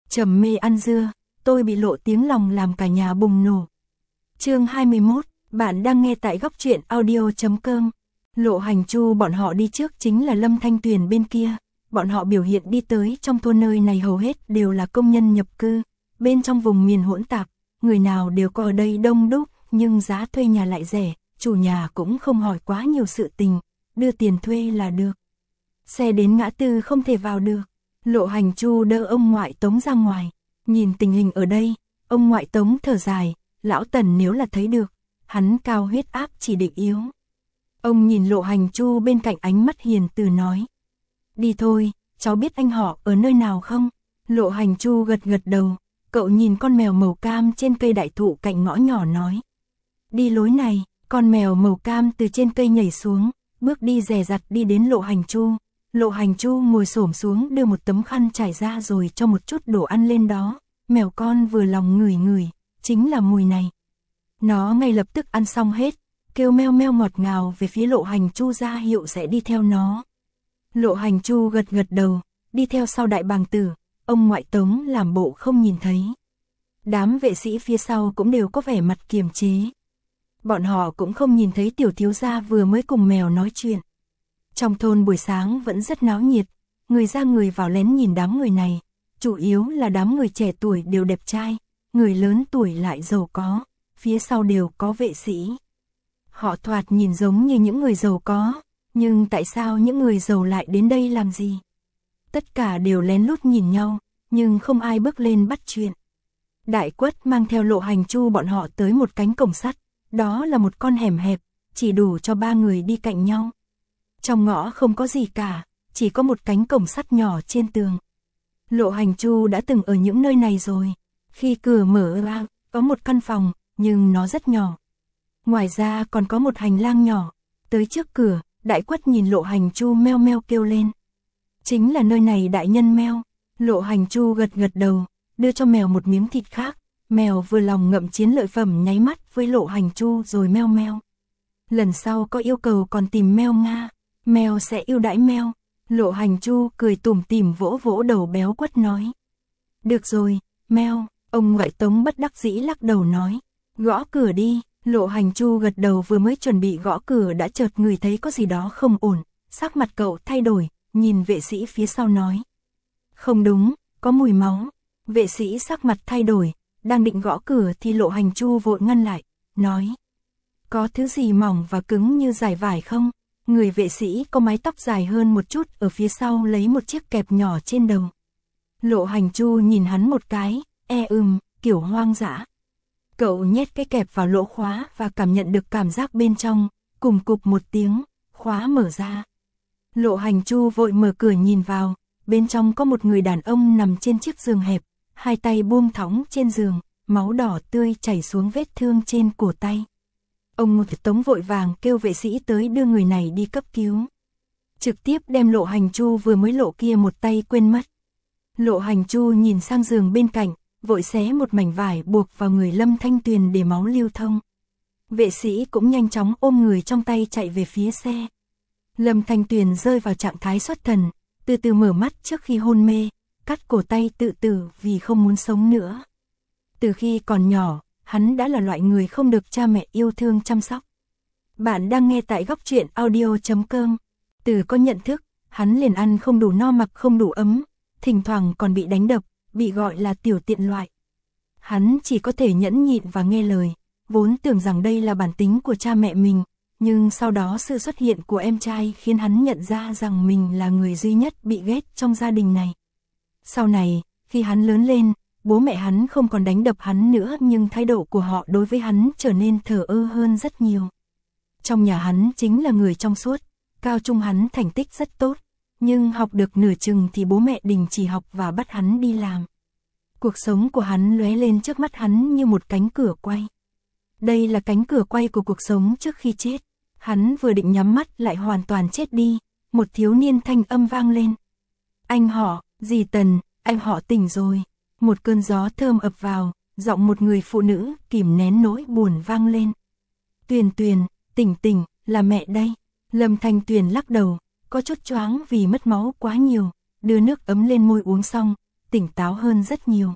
Trầm mê ăn dưa, tôi bị lộ tiếng lòng làm cả nhà bùng nổ. Chương 21, bạn đang nghe tại góc truyện audio.com. Lộ Hành Chu bọn họ đi trước chính là Lâm Thanh Tuyền bên kia. Bọn họ biểu hiện đi tới trong thôn, nơi này hầu hết đều là công nhân nhập cư, bên trong vùng miền hỗn tạp, người nào đều có ở đây đông đúc, nhưng giá thuê nhà lại rẻ, chủ nhà cũng không hỏi quá nhiều sự tình, đưa tiền thuê là được. Xe đến ngã tư không thể vào được, Lộ Hành Chu đỡ ông ngoại Tống ra ngoài, nhìn tình hình ở đây, ông ngoại Tống thở dài, lão Tần nếu là thấy được, hắn cao huyết áp chỉ định yếu. Ông nhìn Lộ Hành Chu bên cạnh, ánh mắt hiền từ nói. Đi thôi, cháu biết anh họ ở nơi nào không? Lộ Hành Chu gật gật đầu, cậu nhìn con mèo màu cam trên cây đại thụ cạnh ngõ nhỏ nói. Đi lối này, con mèo màu cam từ trên cây nhảy xuống, bước đi dè dặt đi đến Lộ Hành Chu. Lộ Hành Chu ngồi xổm xuống đưa một tấm khăn trải ra rồi cho một chút đồ ăn lên đó, mèo con vừa lòng ngửi ngửi, chính là mùi này. Nó ngay lập tức ăn xong hết, kêu meo meo ngọt ngào về phía Lộ Hành Chu ra hiệu sẽ đi theo nó. Lộ Hành Chu gật gật đầu, đi theo sau đại bàng tử, ông ngoại Tống làm bộ không nhìn thấy. Đám vệ sĩ phía sau cũng đều có vẻ mặt kiềm chế. Bọn họ cũng không nhìn thấy tiểu thiếu gia vừa mới cùng mèo nói chuyện. Trong thôn buổi sáng vẫn rất náo nhiệt, người ra người vào lén nhìn đám người này, chủ yếu là đám người trẻ tuổi đều đẹp trai, người lớn tuổi lại giàu có, phía sau đều có vệ sĩ. Họ thoạt nhìn giống như những người giàu có, nhưng tại sao những người giàu lại đến đây làm gì? Tất cả đều lén lút nhìn nhau, nhưng không ai bước lên bắt chuyện. Đại Quất mang theo Lộ Hành Chu bọn họ tới một cánh cổng sắt, đó là một con hẻm hẹp, chỉ đủ cho 3 người đi cạnh nhau. Trong ngõ không có gì cả, chỉ có một cánh cổng sắt nhỏ trên tường. Lộ Hành Chu đã từng ở những nơi này rồi. Khi cửa mở ra, có một căn phòng, nhưng nó rất nhỏ. Ngoài ra còn có một hành lang nhỏ. Tới trước cửa, Đại Quất nhìn Lộ Hành Chu meo meo kêu lên. Chính là nơi này đại nhân meo. Lộ Hành Chu gật gật đầu, đưa cho mèo một miếng thịt khác. Mèo vừa lòng ngậm chiến lợi phẩm nháy mắt với Lộ Hành Chu rồi meo meo. Lần sau có yêu cầu còn tìm meo Nga. Mèo sẽ yêu đãi mèo. Lộ Hành Chu cười tủm tỉm vỗ vỗ đầu béo Quất nói. Được rồi, mèo. Ông ngoại Tống bất đắc dĩ lắc đầu nói. Gõ cửa đi. Lộ Hành Chu gật đầu, vừa mới chuẩn bị gõ cửa đã chợt ngửi thấy có gì đó không ổn. Sắc mặt cậu thay đổi, nhìn vệ sĩ phía sau nói. Không đúng, có mùi máu. Vệ sĩ sắc mặt thay đổi, đang định gõ cửa thì Lộ Hành Chu vội ngăn lại, nói. Có thứ gì mỏng và cứng như dải vải không? Người vệ sĩ có mái tóc dài hơn một chút ở phía sau lấy một chiếc kẹp nhỏ trên đầu. Lộ Hành Chu nhìn hắn một cái, kiểu hoang dã. Cậu nhét cái kẹp vào lỗ khóa và cảm nhận được cảm giác bên trong, cùng cục một tiếng, khóa mở ra. Lộ Hành Chu vội mở cửa nhìn vào, bên trong có một người đàn ông nằm trên chiếc giường hẹp, hai tay buông thõng trên giường, máu đỏ tươi chảy xuống vết thương trên cổ tay. Ông Tống vội vàng kêu vệ sĩ tới đưa người này đi cấp cứu. Trực tiếp đem Lộ Hành Chu vừa mới lộ kia một tay quên mất. Lộ Hành Chu nhìn sang giường bên cạnh, vội xé một mảnh vải buộc vào người Lâm Thanh Tuyền để máu lưu thông. Vệ sĩ cũng nhanh chóng ôm người trong tay chạy về phía xe. Lâm Thanh Tuyền rơi vào trạng thái xuất thần, từ từ mở mắt trước khi hôn mê, cắt cổ tay tự tử vì không muốn sống nữa. Từ khi còn nhỏ, hắn đã là loại người không được cha mẹ yêu thương chăm sóc. Bạn đang nghe tại góc truyện audio.com. Từ có nhận thức, hắn liền ăn không đủ no, mặc không đủ ấm, thỉnh thoảng còn bị đánh đập, bị gọi là tiểu tiện loại. Hắn chỉ có thể nhẫn nhịn và nghe lời, vốn tưởng rằng đây là bản tính của cha mẹ mình, nhưng sau đó sự xuất hiện của em trai khiến hắn nhận ra rằng mình là người duy nhất bị ghét trong gia đình này. Sau này, khi hắn lớn lên, bố mẹ hắn không còn đánh đập hắn nữa, nhưng thái độ của họ đối với hắn trở nên thờ ơ hơn rất nhiều. Trong nhà hắn chính là người trong suốt, cao trung hắn thành tích rất tốt, nhưng học được nửa chừng thì bố mẹ đình chỉ học và bắt hắn đi làm. Cuộc sống của hắn lóe lên trước mắt hắn như một cánh cửa quay. Đây là cánh cửa quay của cuộc sống trước khi chết. Hắn vừa định nhắm mắt lại hoàn toàn chết đi, một thiếu niên thanh âm vang lên. Anh họ, dì Tần, anh họ tỉnh rồi. Một cơn gió thơm ập vào, giọng một người phụ nữ kìm nén nỗi buồn vang lên. Tuyền Tuyền, tỉnh tỉnh, là mẹ đây. Lâm Thanh Tuyền lắc đầu, có chút choáng vì mất máu quá nhiều, đưa nước ấm lên môi uống xong, tỉnh táo hơn rất nhiều.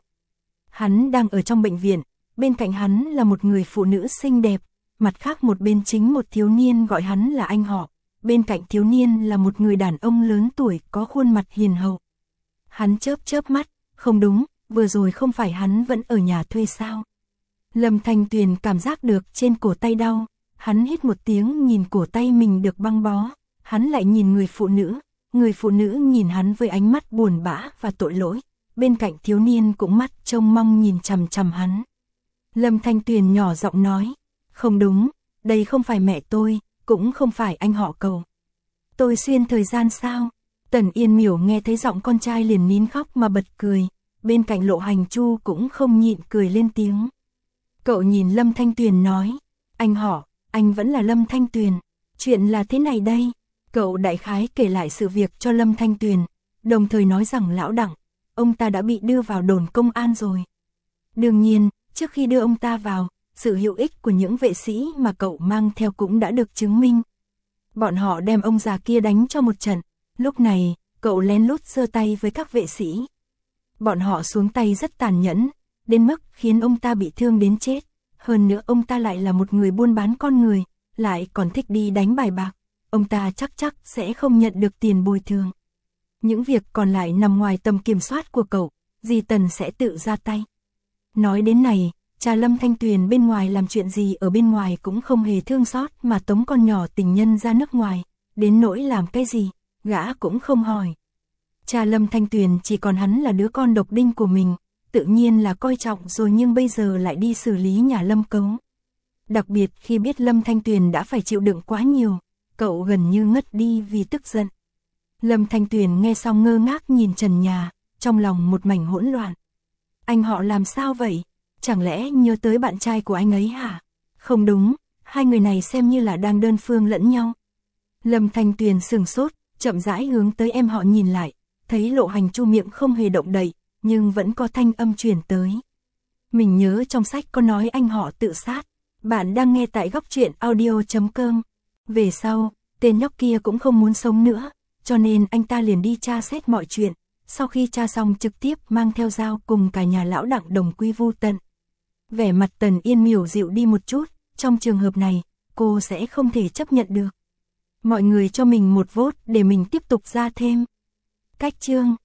Hắn đang ở trong bệnh viện, bên cạnh hắn là một người phụ nữ xinh đẹp, mặt khác một bên chính một thiếu niên gọi hắn là anh họ, bên cạnh thiếu niên là một người đàn ông lớn tuổi có khuôn mặt hiền hậu. Hắn chớp mắt, không đúng, vừa rồi không phải hắn vẫn ở nhà thuê sao? Lâm Thanh Tuyền cảm giác được trên cổ tay đau, hắn hít một tiếng nhìn cổ tay mình được băng bó, hắn lại nhìn người phụ nữ nhìn hắn với ánh mắt buồn bã và tội lỗi, bên cạnh thiếu niên cũng mắt trông mong nhìn chằm chằm hắn. Lâm Thanh Tuyền nhỏ giọng nói, không đúng, đây không phải mẹ tôi, cũng không phải anh họ Cậu. Tôi xuyên thời gian sao? Tần Yên Miểu nghe thấy giọng con trai liền nín khóc mà bật cười, bên cạnh Lộ Hành Chu cũng không nhịn cười lên tiếng. Cậu nhìn Lâm Thanh Tuyền nói, anh họ, anh vẫn là Lâm Thanh Tuyền, chuyện là thế này đây. Cậu đại khái kể lại sự việc cho Lâm Thanh Tuyền, đồng thời nói rằng lão Đặng, ông ta đã bị đưa vào đồn công an rồi. Đương nhiên, trước khi đưa ông ta vào, sự hữu ích của những vệ sĩ mà cậu mang theo cũng đã được chứng minh. Bọn họ đem ông già kia đánh cho một trận, lúc này, cậu lén lút giơ tay với các vệ sĩ. Bọn họ xuống tay rất tàn nhẫn, đến mức khiến ông ta bị thương đến chết. Hơn nữa ông ta lại là một người buôn bán con người, lại còn thích đi đánh bài bạc. Ông ta chắc sẽ không nhận được tiền bồi thường. Những việc còn lại nằm ngoài tầm kiểm soát của cậu, dì Tần sẽ tự ra tay. Nói đến này, cha Lâm Thanh Tuyền bên ngoài làm chuyện gì ở bên ngoài cũng không hề thương xót mà tống con nhỏ tình nhân ra nước ngoài, đến nỗi làm cái gì, gã cũng không hỏi. Cha Lâm Thanh Tuyền chỉ còn hắn là đứa con độc đinh của mình, tự nhiên là coi trọng rồi, nhưng bây giờ lại đi xử lý nhà Lâm Cấu. Đặc biệt khi biết Lâm Thanh Tuyền đã phải chịu đựng quá nhiều, cậu gần như ngất đi vì tức giận. Lâm Thanh Tuyền nghe xong ngơ ngác nhìn trần nhà, trong lòng một mảnh hỗn loạn. Anh họ làm sao vậy? Chẳng lẽ nhớ tới bạn trai của anh ấy hả? Không đúng, hai người này xem như là đang đơn phương lẫn nhau. Lâm Thanh Tuyền sửng sốt, chậm rãi hướng tới em họ nhìn lại, thấy Lộ Hành Chu miệng không hề động đậy, nhưng vẫn có thanh âm truyền tới. Mình nhớ trong sách có nói anh họ tự sát. Bạn đang nghe tại góc truyện audio.com. Về sau, tên nhóc kia cũng không muốn sống nữa, cho nên anh ta liền đi tra xét mọi chuyện. Sau khi tra xong trực tiếp mang theo dao cùng cả nhà lão Đặng đồng quy vu tận. Vẻ mặt Tần Yên Miểu dịu đi một chút, trong trường hợp này, cô sẽ không thể chấp nhận được. Mọi người cho mình một vote để mình tiếp tục ra thêm. Cách chương